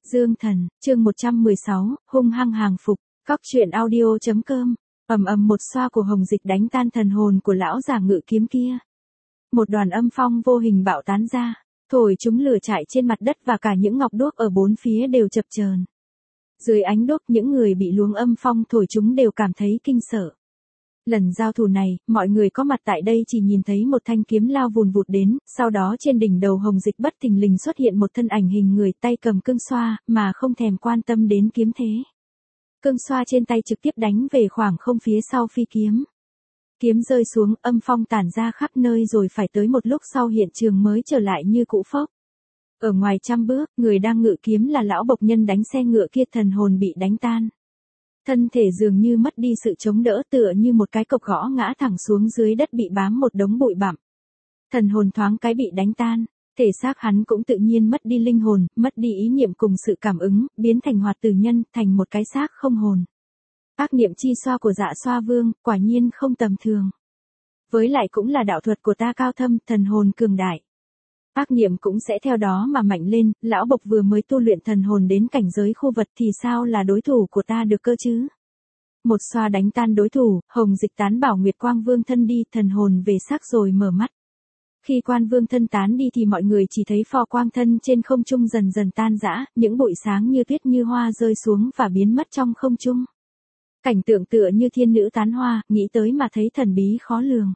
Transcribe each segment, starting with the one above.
Dương Thần, chương 116, hung hăng hàng phục, Cóc truyện audio.com, ầm một xoa của hồng dịch đánh tan thần hồn của lão già ngự kiếm kia. Một đoàn âm phong vô hình bạo tán ra, thổi chúng lửa chạy trên mặt đất và cả những ngọc đuốc ở bốn phía đều chập chờn. Dưới ánh đuốc những người bị luồng âm phong thổi chúng đều cảm thấy kinh sợ. Lần giao thủ này, mọi người có mặt tại đây chỉ nhìn thấy một thanh kiếm lao vùn vụt đến, sau đó trên đỉnh đầu hồng dịch bất thình lình xuất hiện một thân ảnh hình người tay cầm cương xoa, mà không thèm quan tâm đến kiếm thế. Cương xoa trên tay trực tiếp đánh về khoảng không phía sau phi kiếm. Kiếm rơi xuống, âm phong tản ra khắp nơi rồi phải tới một lúc sau hiện trường mới trở lại như cũ phốc. Ở ngoài trăm bước, người đang ngự kiếm là lão bộc nhân đánh xe ngựa kia thần hồn bị đánh tan. Thân thể dường như mất đi sự chống đỡ tựa như một cái cọc gõ ngã thẳng xuống dưới đất bị bám một đống bụi bặm. Thần hồn thoáng cái bị đánh tan, thể xác hắn cũng tự nhiên mất đi linh hồn, mất đi ý niệm cùng sự cảm ứng, biến thành hoạt tử nhân, thành một cái xác không hồn. Ác niệm chi xoa của Dạ Xoa Vương, quả nhiên không tầm thường. Với lại cũng là đạo thuật của ta cao thâm, thần hồn cường đại. Ác niệm cũng sẽ theo đó mà mạnh lên, lão bộc vừa mới tu luyện thần hồn đến cảnh giới khu vật thì sao là đối thủ của ta được cơ chứ? Một xoa đánh tan đối thủ, hồng dịch tán bảo Nguyệt Quang Vương thân đi, thần hồn về xác rồi mở mắt. Khi Quan Vương thân tán đi thì mọi người chỉ thấy pho quang thân trên không trung dần dần tan rã, những bụi sáng như tuyết như hoa rơi xuống và biến mất trong không trung. Cảnh tượng tựa như thiên nữ tán hoa, nghĩ tới mà thấy thần bí khó lường.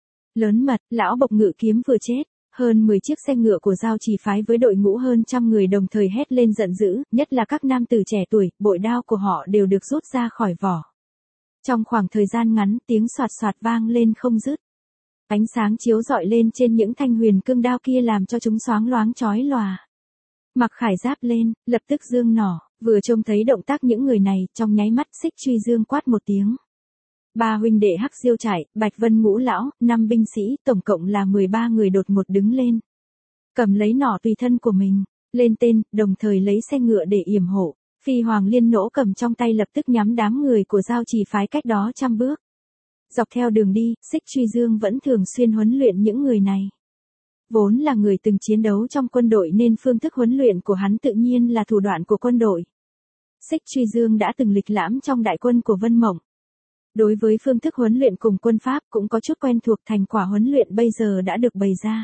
Lớn mật, lão bộc ngự kiếm vừa chết. Hơn 10 chiếc xe ngựa của Giao Trì phái với đội ngũ hơn trăm người đồng thời hét lên giận dữ, nhất là các nam tử trẻ tuổi, bội đao của họ đều được rút ra khỏi vỏ. Trong khoảng thời gian ngắn, tiếng soạt soạt vang lên không dứt. Ánh sáng chiếu rọi lên trên những thanh huyền cương đao kia làm cho chúng xoáng loáng chói lòa. Mặc khải giáp lên, lập tức dương nỏ, vừa trông thấy động tác những người này, trong nháy mắt Xích Truy Dương quát một tiếng. Ba huynh đệ Hắc Diêu Trải, Bạch Vân Ngũ Lão, 5 binh sĩ, tổng cộng là 13 người đột ngột đứng lên. Cầm lấy nỏ tùy thân của mình, lên tên, đồng thời lấy xe ngựa để yểm hộ. Phi Hoàng Liên nỗ cầm trong tay lập tức nhắm đám người của Giao Trì phái cách đó trăm bước. Dọc theo đường đi, Xích Truy Dương vẫn thường xuyên huấn luyện những người này. Vốn là người từng chiến đấu trong quân đội nên phương thức huấn luyện của hắn tự nhiên là thủ đoạn của quân đội. Xích Truy Dương đã từng lịch lãm trong đại quân của Vân Mộng. Đối với phương thức huấn luyện cùng quân pháp cũng có chút quen thuộc, thành quả huấn luyện bây giờ đã được bày ra.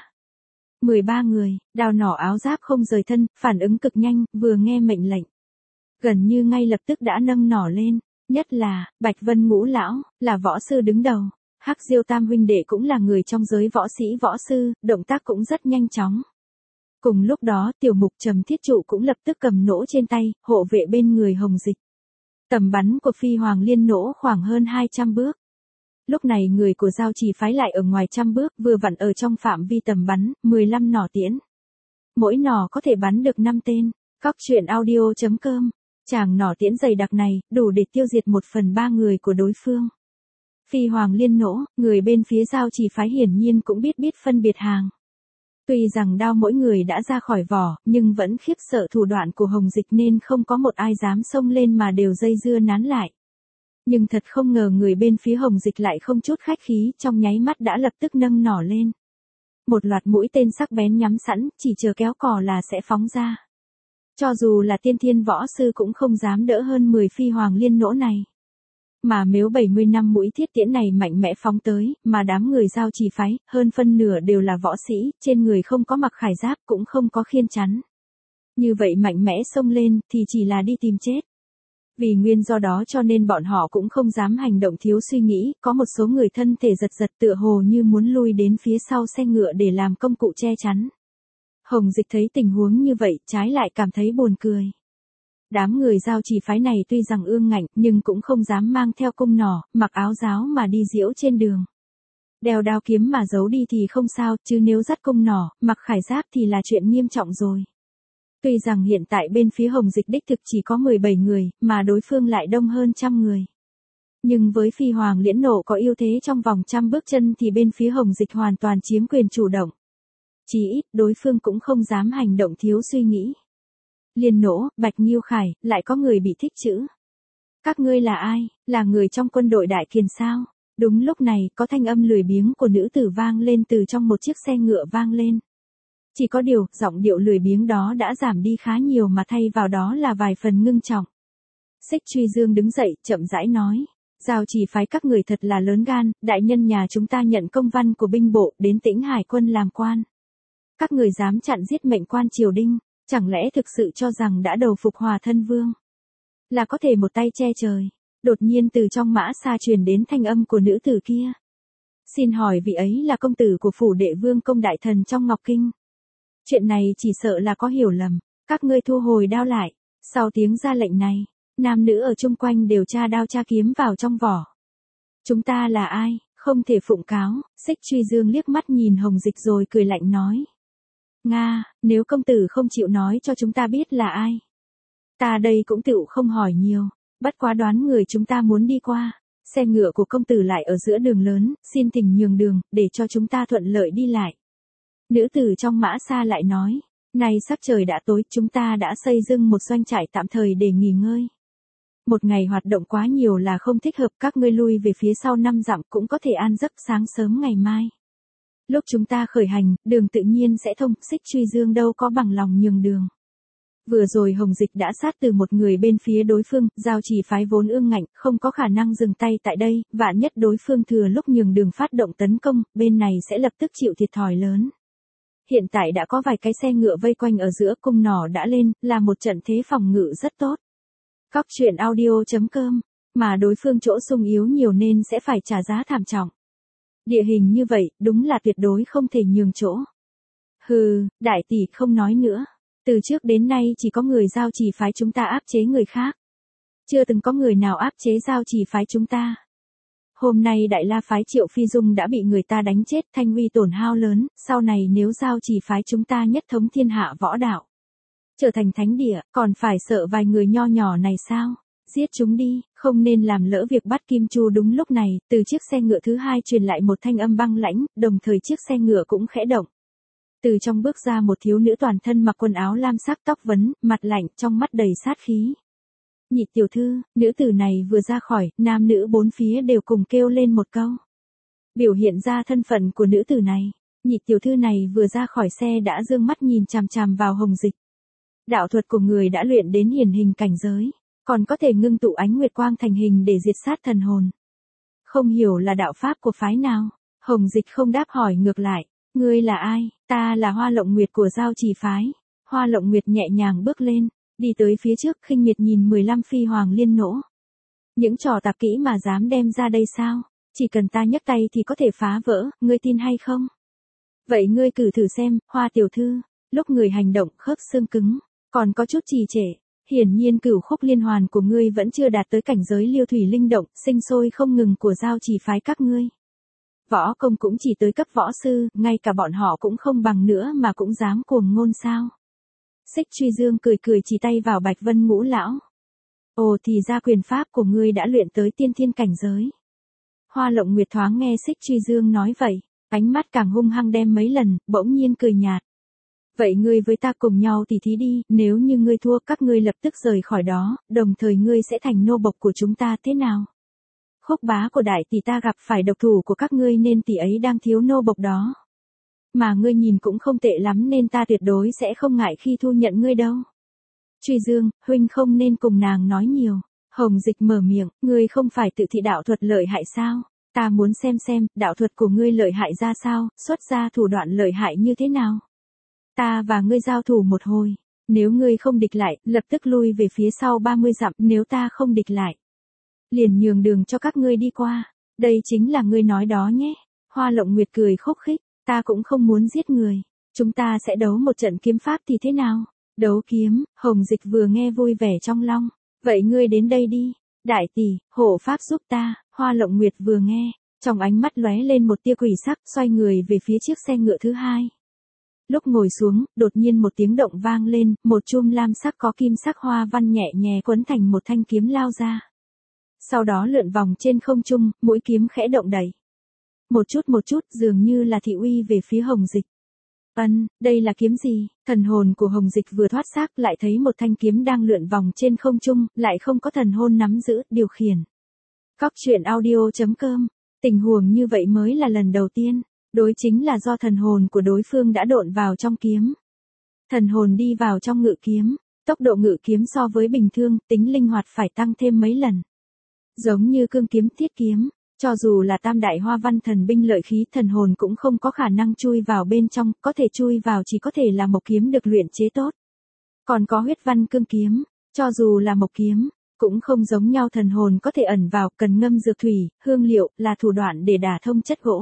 13 người, đao nỏ áo giáp không rời thân, phản ứng cực nhanh, vừa nghe mệnh lệnh. Gần như ngay lập tức đã nâng nỏ lên, nhất là, Bạch Vân Ngũ Lão, là võ sư đứng đầu. Hắc Diêu Tam huynh đệ cũng là người trong giới võ sĩ võ sư, động tác cũng rất nhanh chóng. Cùng lúc đó tiểu mục Trầm Thiết Trụ cũng lập tức cầm nỗ trên tay, hộ vệ bên người hồng dịch. Tầm bắn của Phi Hoàng Liên nỗ khoảng hơn 200 bước. Lúc này người của Giao Trì phái lại ở ngoài trăm bước, vừa vặn ở trong phạm vi tầm bắn, 15 nỏ tiễn. Mỗi nỏ có thể bắn được 5 tên. Cóc truyện audio.com. Tràng nỏ tiễn dày đặc này, đủ để tiêu diệt 1/3 người của đối phương. Phi Hoàng Liên nỗ, người bên phía Giao Trì phái hiển nhiên cũng biết phân biệt hàng. Tuy rằng đao mỗi người đã ra khỏi vỏ, nhưng vẫn khiếp sợ thủ đoạn của hồng dịch nên không có một ai dám xông lên mà đều dây dưa nán lại. Nhưng thật không ngờ người bên phía hồng dịch lại không chút khách khí, trong nháy mắt đã lập tức nâng nỏ lên. Một loạt mũi tên sắc bén nhắm sẵn, chỉ chờ kéo cò là sẽ phóng ra. Cho dù là tiên thiên võ sư cũng không dám đỡ hơn 10 Phi Hoàng Liên nỗ này. Mà nếu 70 năm mũi thiết tiễn này mạnh mẽ phóng tới, mà đám người Giao Trì phái, hơn phân nửa đều là võ sĩ, trên người không có mặc khải giáp cũng không có khiên chắn. Như vậy mạnh mẽ xông lên, thì chỉ là đi tìm chết. Vì nguyên do đó cho nên bọn họ cũng không dám hành động thiếu suy nghĩ, có một số người thân thể giật giật tựa hồ như muốn lui đến phía sau xe ngựa để làm công cụ che chắn. Hồng dịch thấy tình huống như vậy, trái lại cảm thấy buồn cười. Đám người Giao Trì phái này tuy rằng ương ngạnh, nhưng cũng không dám mang theo cung nỏ, mặc áo giáo mà đi diễu trên đường. Đeo đao kiếm mà giấu đi thì không sao, chứ nếu dắt cung nỏ, mặc khải giáp thì là chuyện nghiêm trọng rồi. Tuy rằng hiện tại bên phía hồng dịch đích thực chỉ có 17 người, mà đối phương lại đông hơn trăm người. Nhưng với Phi Hoàng Liễn nộ có ưu thế trong vòng trăm bước chân thì bên phía hồng dịch hoàn toàn chiếm quyền chủ động. Chỉ ít, đối phương cũng không dám hành động thiếu suy nghĩ. Liên nỗ, Bạch Nghiêu Khải, lại có người bị thích chữ. Các ngươi là ai, là người trong quân đội Đại Kiền sao? Đúng lúc này, có thanh âm lười biếng của nữ tử vang lên từ trong một chiếc xe ngựa vang lên. Chỉ có điều, giọng điệu lười biếng đó đã giảm đi khá nhiều mà thay vào đó là vài phần ngưng trọng. Xích Truy Dương đứng dậy, chậm rãi nói. Giao chỉ phái các người thật là lớn gan, đại nhân nhà chúng ta nhận công văn của binh bộ đến Tĩnh Hải quân làm quan. Các người dám chặn giết mệnh quan triều đình, chẳng lẽ thực sự cho rằng đã đầu phục Hòa Thân Vương là có thể một tay che trời? Đột nhiên từ trong mã xa truyền đến thanh âm của nữ tử kia. Xin hỏi vị ấy là công tử của phủ đệ Vương công đại thần trong Ngọc Kinh. Chuyện này chỉ sợ là có hiểu lầm, các ngươi thu hồi đao lại. Sau tiếng ra lệnh này, nam nữ ở chung quanh đều tra đao tra kiếm vào trong vỏ. Chúng ta là ai, không thể phụng cáo. Xích Truy Dương liếc mắt nhìn Hồng Dịch rồi cười lạnh nói. Nga, nếu công tử không chịu nói cho chúng ta biết là ai, ta đây cũng tựu không hỏi nhiều, bất quá đoán người chúng ta muốn đi qua. Xe ngựa của công tử lại ở giữa đường lớn, xin thỉnh nhường đường, để cho chúng ta thuận lợi đi lại. Nữ tử trong mã xa lại nói, nay sắc trời đã tối, chúng ta đã xây dựng một doanh trại tạm thời để nghỉ ngơi. Một ngày hoạt động quá nhiều là không thích hợp, các ngươi lui về phía sau 5 dặm cũng có thể an giấc sáng sớm ngày mai. Lúc chúng ta khởi hành, đường tự nhiên sẽ thông. Xích Truy Dương đâu có bằng lòng nhường đường. Vừa rồi Hồng Dịch đã sát từ một người bên phía đối phương, Giao chỉ phái vốn ương ngạnh, không có khả năng dừng tay tại đây, vạn nhất đối phương thừa lúc nhường đường phát động tấn công, bên này sẽ lập tức chịu thiệt thòi lớn. Hiện tại đã có vài cái xe ngựa vây quanh ở giữa, cung nỏ đã lên, là một trận thế phòng ngự rất tốt. Cóc truyện audio.com, mà đối phương chỗ sung yếu nhiều nên sẽ phải trả giá thảm trọng. Địa hình như vậy, đúng là tuyệt đối không thể nhường chỗ. Hừ, đại tỷ không nói nữa. Từ trước đến nay chỉ có người Giao chỉ phái chúng ta áp chế người khác. Chưa từng có người nào áp chế Giao chỉ phái chúng ta. Hôm nay Đại La phái Triệu Phi Dung đã bị người ta đánh chết, thanh uy tổn hao lớn, sau này nếu Giao chỉ phái chúng ta nhất thống thiên hạ võ đạo, trở thành thánh địa, còn phải sợ vài người nho nhỏ này sao? Giết chúng đi, không nên làm lỡ việc bắt Kim Chu. Đúng lúc này, từ chiếc xe ngựa thứ hai truyền lại một thanh âm băng lãnh, đồng thời chiếc xe ngựa cũng khẽ động. Từ trong bước ra một thiếu nữ toàn thân mặc quần áo lam sắc, tóc vấn, mặt lạnh, trong mắt đầy sát khí. Nhị tiểu thư, nữ tử này vừa ra khỏi, nam nữ bốn phía đều cùng kêu lên một câu. Biểu hiện ra thân phận của nữ tử này, nhị tiểu thư này vừa ra khỏi xe đã dương mắt nhìn chằm chằm vào Hồng Dịch. Đạo thuật của người đã luyện đến hiển hình cảnh giới, còn có thể ngưng tụ ánh nguyệt quang thành hình để diệt sát thần hồn. Không hiểu là đạo pháp của phái nào? Hồng Dịch không đáp, hỏi ngược lại. Ngươi là ai? Ta là Hoa Lộng Nguyệt của Giao chỉ phái. Hoa Lộng Nguyệt nhẹ nhàng bước lên, đi tới phía trước, khinh miệt nhìn 15 phi hoàng liên nỗ. Những trò tạp kỹ mà dám đem ra đây sao? Chỉ cần ta nhấc tay thì có thể phá vỡ, ngươi tin hay không? Vậy ngươi cử thử xem, Hoa tiểu thư, lúc người hành động khớp xương cứng, còn có chút trì trệ. Hiển nhiên cửu khúc liên hoàn của ngươi vẫn chưa đạt tới cảnh giới liêu thủy linh động, sinh sôi không ngừng của Giao chỉ phái các ngươi. Võ công cũng chỉ tới cấp võ sư, ngay cả bọn họ cũng không bằng nữa mà cũng dám cuồng ngôn sao? Xích Truy Dương cười cười chỉ tay vào Bạch Vân Ngũ lão. Ồ, thì ra quyền pháp của ngươi đã luyện tới tiên thiên cảnh giới. Hoa Lộng Nguyệt thoáng nghe Xích Truy Dương nói vậy, ánh mắt càng hung hăng đem mấy lần, bỗng nhiên cười nhạt. Vậy ngươi với ta cùng nhau tỉ thí đi, nếu như ngươi thua các ngươi lập tức rời khỏi đó, đồng thời ngươi sẽ thành nô bộc của chúng ta, thế nào? Khúc bá của đại tỷ ta gặp phải độc thủ của các ngươi nên tỷ ấy đang thiếu nô bộc đó. Mà ngươi nhìn cũng không tệ lắm nên ta tuyệt đối sẽ không ngại khi thu nhận ngươi đâu. Truy Dương, huynh không nên cùng nàng nói nhiều. Hồng Dịch mở miệng, ngươi không phải tự thị đạo thuật lợi hại sao? Ta muốn xem, đạo thuật của ngươi lợi hại ra sao, xuất ra thủ đoạn lợi hại như thế nào? Ta và ngươi giao thủ một hồi, nếu ngươi không địch lại, lập tức lui về phía sau 30 dặm, nếu ta không địch lại, liền nhường đường cho các ngươi đi qua. Đây chính là ngươi nói đó nhé. Hoa Lộng Nguyệt cười khúc khích, ta cũng không muốn giết người, chúng ta sẽ đấu một trận kiếm pháp thì thế nào? Đấu kiếm? Hồng Dịch vừa nghe vui vẻ trong lòng. Vậy ngươi đến đây đi, đại tỷ, hộ pháp giúp ta. Hoa Lộng Nguyệt vừa nghe, trong ánh mắt lóe lên một tia quỷ sắc, xoay người về phía chiếc xe ngựa thứ hai. Lúc ngồi xuống, đột nhiên một tiếng động vang lên, một chum lam sắc có kim sắc hoa văn nhẹ nhẹ quấn thành một thanh kiếm lao ra. Sau đó lượn vòng trên không trung, mũi kiếm khẽ động đẩy. Một chút, dường như là thị uy về phía Hồng Dịch. Đây là kiếm gì? Thần hồn của Hồng Dịch vừa thoát xác lại thấy một thanh kiếm đang lượn vòng trên không trung, lại không có thần hồn nắm giữ, điều khiển. Cóc truyện audio.com. Tình huống như vậy mới là lần đầu tiên. Đối chính là do thần hồn của đối phương đã độn vào trong kiếm. Thần hồn đi vào trong ngự kiếm, tốc độ ngự kiếm so với bình thường, tính linh hoạt phải tăng thêm mấy lần. Giống như cương kiếm thiết kiếm, cho dù là tam đại hoa văn thần binh lợi khí thần hồn cũng không có khả năng chui vào bên trong, có thể chui vào chỉ có thể là mộc kiếm được luyện chế tốt. Còn có huyết văn cương kiếm, cho dù là mộc kiếm, cũng không giống nhau, thần hồn có thể ẩn vào, cần ngâm dược thủy, hương liệu, là thủ đoạn để đả thông chất gỗ.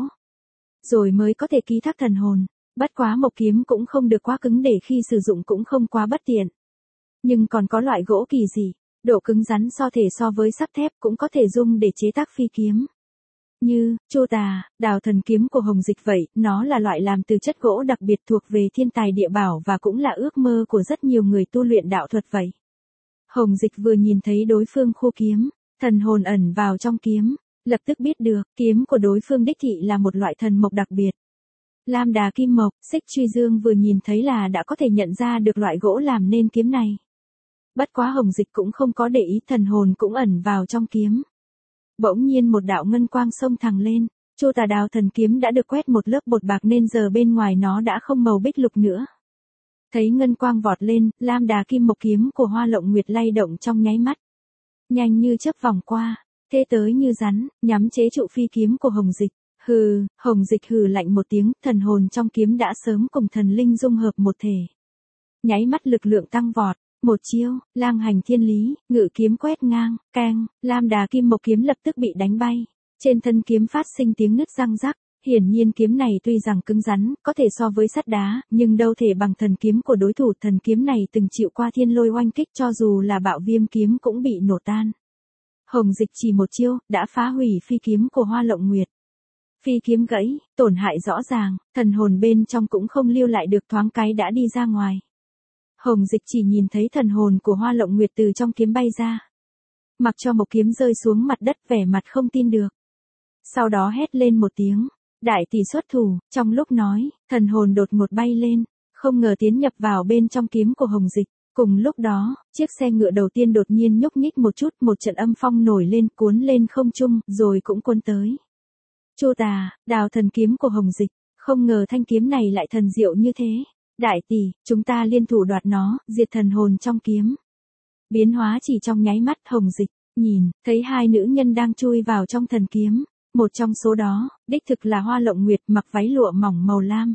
Rồi mới có thể ký thác thần hồn. Bất quá mộc kiếm cũng không được quá cứng để khi sử dụng cũng không quá bất tiện. Nhưng còn có loại gỗ kỳ dị, độ cứng rắn so với sắt thép cũng có thể dùng để chế tác phi kiếm. Như, Chu Tà, Đào Thần kiếm của Hồng Dịch vậy, nó là loại làm từ chất gỗ đặc biệt thuộc về thiên tài địa bảo và cũng là ước mơ của rất nhiều người tu luyện đạo thuật vậy. Hồng Dịch vừa nhìn thấy đối phương khô kiếm, thần hồn ẩn vào trong kiếm, lập tức biết được, kiếm của đối phương đích thị là một loại thần mộc đặc biệt. Lam đà kim mộc, Xích Truy Dương vừa nhìn thấy là đã có thể nhận ra được loại gỗ làm nên kiếm này. Bất quá Hồng Dịch cũng không có để ý, thần hồn cũng ẩn vào trong kiếm. Bỗng nhiên một đạo ngân quang xông thẳng lên, Chu Tà Đào Thần kiếm đã được quét một lớp bột bạc nên giờ bên ngoài nó đã không màu bích lục nữa. Thấy ngân quang vọt lên, Lam đà kim mộc kiếm của Hoa Lộng Nguyệt lay động trong nháy mắt. Nhanh như chớp vòng qua, thế tới như rắn, nhắm chế trụ phi kiếm của Hồng Dịch. Hừ, Hồng Dịch hừ lạnh một tiếng, thần hồn trong kiếm đã sớm cùng thần linh dung hợp một thể. Nháy mắt lực lượng tăng vọt, một chiêu, lang hành thiên lý, ngự kiếm quét ngang, keng, Lam đà kim mộc kiếm lập tức bị đánh bay. Trên thân kiếm phát sinh tiếng nứt răng rắc, hiển nhiên kiếm này tuy rằng cứng rắn, có thể so với sắt đá, nhưng đâu thể bằng thần kiếm của đối thủ. Thần kiếm này từng chịu qua thiên lôi oanh kích, cho dù là Bạo Viêm kiếm cũng bị nổ tan. Hồng Dịch chỉ một chiêu, đã phá hủy phi kiếm của Hoa Lộng Nguyệt. Phi kiếm gãy, tổn hại rõ ràng, thần hồn bên trong cũng không lưu lại được, thoáng cái đã đi ra ngoài. Hồng Dịch chỉ nhìn thấy thần hồn của Hoa Lộng Nguyệt từ trong kiếm bay ra. Mặc cho một kiếm rơi xuống mặt đất, vẻ mặt không tin được. Sau đó hét lên một tiếng, đại tỷ xuất thủ, trong lúc nói, thần hồn đột ngột bay lên, không ngờ tiến nhập vào bên trong kiếm của Hồng Dịch. Cùng lúc đó, chiếc xe ngựa đầu tiên đột nhiên nhúc nhích một chút, một trận âm phong nổi lên cuốn lên không trung, rồi cũng cuốn tới. Chu Tà, Đào Thần kiếm của Hồng Dịch, không ngờ thanh kiếm này lại thần diệu như thế. Đại tỷ, chúng ta liên thủ đoạt nó, diệt thần hồn trong kiếm. Biến hóa chỉ trong nháy mắt. Hồng Dịch nhìn, thấy hai nữ nhân đang chui vào trong thần kiếm. Một trong số đó, đích thực là Hoa Lộng Nguyệt, mặc váy lụa mỏng màu lam.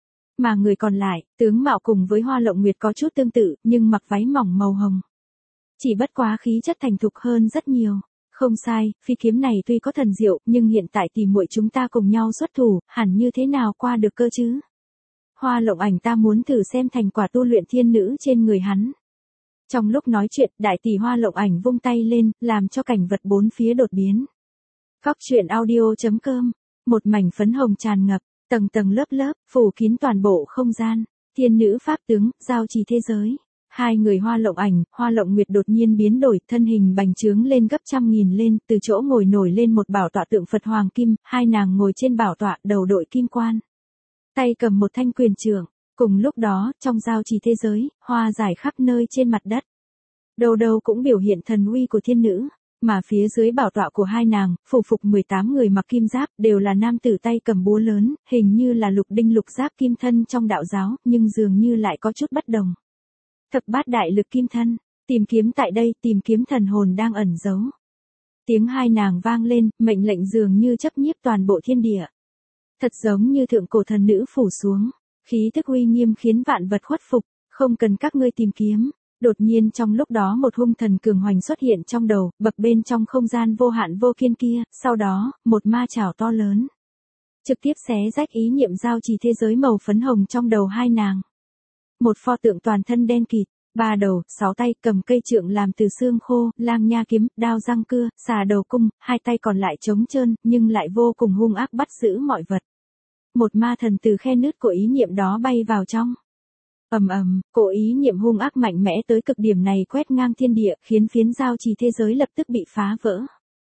Mà người còn lại, tướng mạo cùng với Hoa Lộng Nguyệt có chút tương tự, nhưng mặc váy mỏng màu hồng. Chỉ bất quá khí chất thành thục hơn rất nhiều. Không sai, phi kiếm này tuy có thần diệu, nhưng hiện tại tỷ muội chúng ta cùng nhau xuất thủ, hẳn như thế nào qua được cơ chứ? Hoa Lộng Ảnh ta muốn thử xem thành quả tu luyện thiên nữ trên người hắn. Trong lúc nói chuyện, đại tỷ Hoa Lộng Ảnh vung tay lên, làm cho cảnh vật bốn phía đột biến. Góc truyện audio.com, một mảnh phấn hồng tràn ngập, tầng tầng lớp lớp, phủ kín toàn bộ không gian. Thiên nữ pháp tướng, giao trì thế giới. Hai người Hoa Lộng Ảnh, Hoa Lộng Nguyệt đột nhiên biến đổi, thân hình bành trướng lên gấp trăm nghìn lên, từ chỗ ngồi nổi lên một bảo tọa tượng Phật Hoàng Kim, hai nàng ngồi trên bảo tọa, đầu đội kim quan. Tay cầm một thanh quyền trượng. Cùng lúc đó, trong giao trì thế giới, hoa rải khắp nơi trên mặt đất. Đâu đâu cũng biểu hiện thần uy của thiên nữ. Mà phía dưới bảo tọa của hai nàng, phủ phục 18 người mặc kim giáp, đều là nam tử tay cầm búa lớn, hình như là lục đinh lục giáp kim thân trong đạo giáo, nhưng dường như lại có chút bất đồng. Thập bát đại lực kim thân, tìm kiếm tại đây, tìm kiếm thần hồn đang ẩn giấu. Tiếng hai nàng vang lên, mệnh lệnh dường như chấp nhiếp toàn bộ thiên địa. Thật giống như thượng cổ thần nữ phủ xuống, khí thức uy nghiêm khiến vạn vật khuất phục, không cần các ngươi tìm kiếm. Đột nhiên trong lúc đó một hung thần cường hoành xuất hiện trong đầu, bập bên trong không gian vô hạn vô kiên kia, sau đó, một ma chảo to lớn. Trực tiếp xé rách ý niệm giao trì thế giới màu phấn hồng trong đầu hai nàng. Một pho tượng toàn thân đen kịt, ba đầu, sáu tay, cầm cây trượng làm từ xương khô, lang nha kiếm, đao răng cưa, xà đầu cung, hai tay còn lại trống trơn, nhưng lại vô cùng hung ác bắt giữ mọi vật. Một ma thần từ khe nứt của ý niệm đó bay vào trong. Ầm ầm, cỗ ý niệm hung ác mạnh mẽ tới cực điểm này quét ngang thiên địa, khiến phiến giao trì thế giới lập tức bị phá vỡ.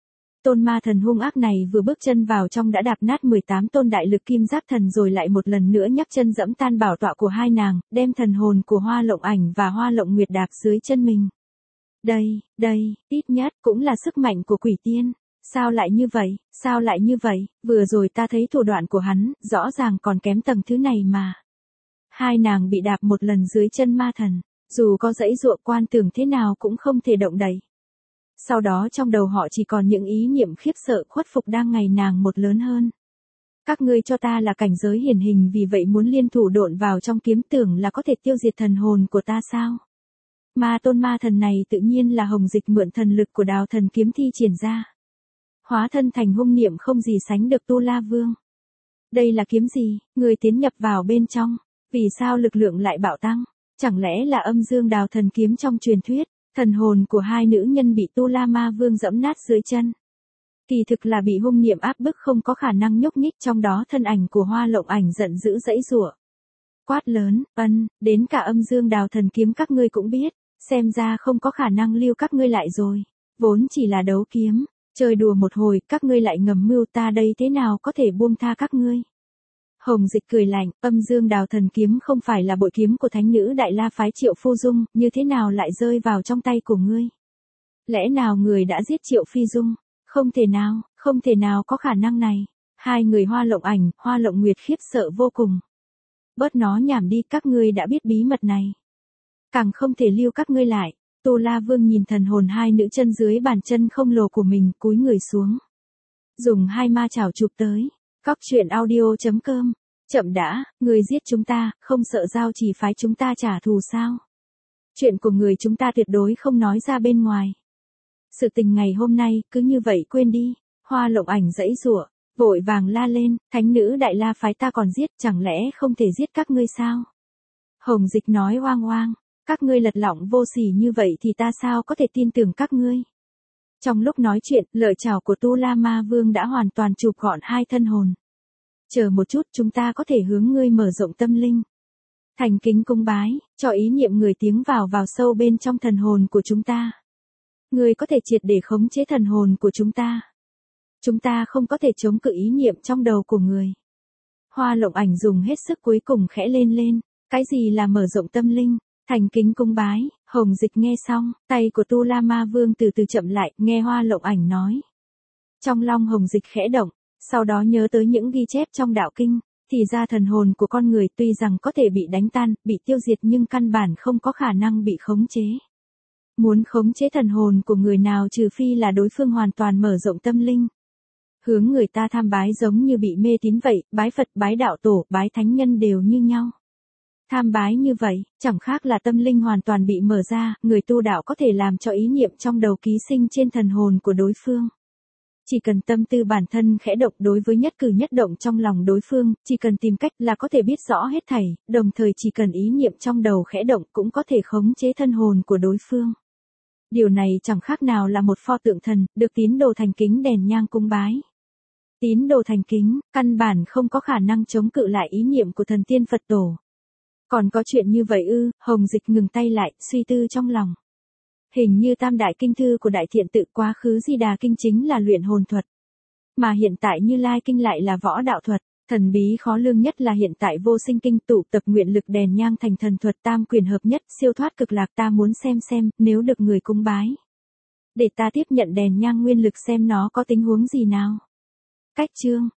Tôn ma thần hung ác này vừa bước chân vào trong đã đạp nát 18 tôn đại lực kim giáp thần, rồi lại một lần nữa nhấc chân dẫm tan bảo tọa của hai nàng, đem thần hồn của Hoa Lộng Ảnh và Hoa Lộng Nguyệt đạp dưới chân mình. Đây, ít nhất cũng là sức mạnh của quỷ tiên. Sao lại như vậy, sao lại như vậy, vừa rồi ta thấy thủ đoạn của hắn, rõ ràng còn kém tầng thứ này mà. Hai nàng bị đạp một lần dưới chân ma thần, dù có dãy dụa quan tưởng thế nào cũng không thể động đậy. Sau đó trong đầu họ chỉ còn những ý niệm khiếp sợ khuất phục đang ngày nàng một lớn hơn. Các ngươi cho ta là cảnh giới hiển hình vì vậy muốn liên thủ độn vào trong kiếm tưởng là có thể tiêu diệt thần hồn của ta sao? Ma tôn ma thần này tự nhiên là Hồng Dịch mượn thần lực của Đào Thần kiếm thi triển ra. Hóa thân thành hung niệm không gì sánh được Tu La Vương. Đây là kiếm gì, người tiến nhập vào bên trong, vì sao lực lượng lại bạo tăng? Chẳng lẽ là âm dương Đào Thần kiếm trong truyền thuyết, thần hồn của hai nữ nhân bị Tu La Ma Vương dẫm nát dưới chân? Kỳ thực là bị hung niệm áp bức không có khả năng nhúc nhích, trong đó thân ảnh của Hoa Lộng Ảnh giận dữ dãy giụa. Quát lớn, đến cả âm dương Đào Thần kiếm các ngươi cũng biết, xem ra không có khả năng lưu các ngươi lại rồi, vốn chỉ là đấu kiếm, chơi đùa một hồi, các ngươi lại ngầm mưu ta đây thế nào có thể buông tha các ngươi. Hồng Dịch cười lạnh, âm dương Đào Thần kiếm không phải là bội kiếm của thánh nữ Đại La phái Triệu Phu Dung, như thế nào lại rơi vào trong tay của ngươi? Lẽ nào người đã giết Triệu Phi Dung? Không thể nào có khả năng này. Hai người Hoa Lộng Ảnh, Hoa Lộng Nguyệt khiếp sợ vô cùng. Bớt nó nhảm đi, các ngươi đã biết bí mật này. Càng không thể lưu các ngươi lại. Tu La Vương nhìn thần hồn hai nữ chân dưới bàn chân không lồ của mình, cúi người xuống. Dùng hai ma chảo chụp tới. Cóc truyện audio.com. Chậm đã, người giết chúng ta, không sợ giao chỉ phái chúng ta trả thù sao? Chuyện của người chúng ta tuyệt đối không nói ra bên ngoài. Sự tình ngày hôm nay, cứ như vậy quên đi. Hoa Lộng Ảnh dãy giụa, vội vàng la lên, thánh nữ Đại La phái ta còn giết, chẳng lẽ không thể giết các ngươi sao? Hồng Dịch nói oang oang, các ngươi lật lọng vô sỉ như vậy thì ta sao có thể tin tưởng các ngươi? Trong lúc nói chuyện, lợi chảo của Tu La Ma Vương đã hoàn toàn chụp gọn hai thân hồn. Chờ một chút, chúng ta có thể hướng ngươi mở rộng tâm linh. Thành kính cung bái, cho ý niệm người tiến vào sâu bên trong thần hồn của chúng ta. Ngươi có thể triệt để khống chế thần hồn của chúng ta. Chúng ta không có thể chống cự ý niệm trong đầu của người. Hoa Lộng Ảnh dùng hết sức cuối cùng khẽ lên. Cái gì là mở rộng tâm linh? Thành kính cung bái, Hồng Dịch nghe xong, tay của Tu La Ma Vương từ từ chậm lại, nghe Hoa Lộng Ảnh nói. Trong lòng Hồng Dịch khẽ động, sau đó nhớ tới những ghi chép trong đạo kinh, thì ra thần hồn của con người tuy rằng có thể bị đánh tan, bị tiêu diệt nhưng căn bản không có khả năng bị khống chế. Muốn khống chế thần hồn của người nào trừ phi là đối phương hoàn toàn mở rộng tâm linh. Hướng người ta tham bái giống như bị mê tín vậy, bái Phật, bái đạo tổ, bái thánh nhân đều như nhau. Tham bái như vậy, chẳng khác là tâm linh hoàn toàn bị mở ra, người tu đạo có thể làm cho ý niệm trong đầu ký sinh trên thần hồn của đối phương. Chỉ cần tâm tư bản thân khẽ động đối với nhất cử nhất động trong lòng đối phương, chỉ cần tìm cách là có thể biết rõ hết thảy, đồng thời chỉ cần ý niệm trong đầu khẽ động cũng có thể khống chế thân hồn của đối phương. Điều này chẳng khác nào là một pho tượng thần, được tín đồ thành kính đèn nhang cung bái. Tín đồ thành kính, căn bản không có khả năng chống cự lại ý niệm của thần tiên Phật tổ. Còn có chuyện như vậy ư? Hồng Dịch ngừng tay lại, suy tư trong lòng. Hình như tam đại kinh thư của Đại Thiện Tự, quá khứ Di Đà Kinh chính là luyện hồn thuật. Mà hiện tại Như Lai Kinh lại là võ đạo thuật. Thần bí khó lường nhất là hiện tại Vô Sinh Kinh tụ tập nguyện lực đèn nhang thành thần thuật tam quyền hợp nhất, siêu thoát cực lạc. Ta muốn xem, nếu được người cung bái. Để ta tiếp nhận đèn nhang nguyên lực xem nó có tình huống gì nào. Cách chương.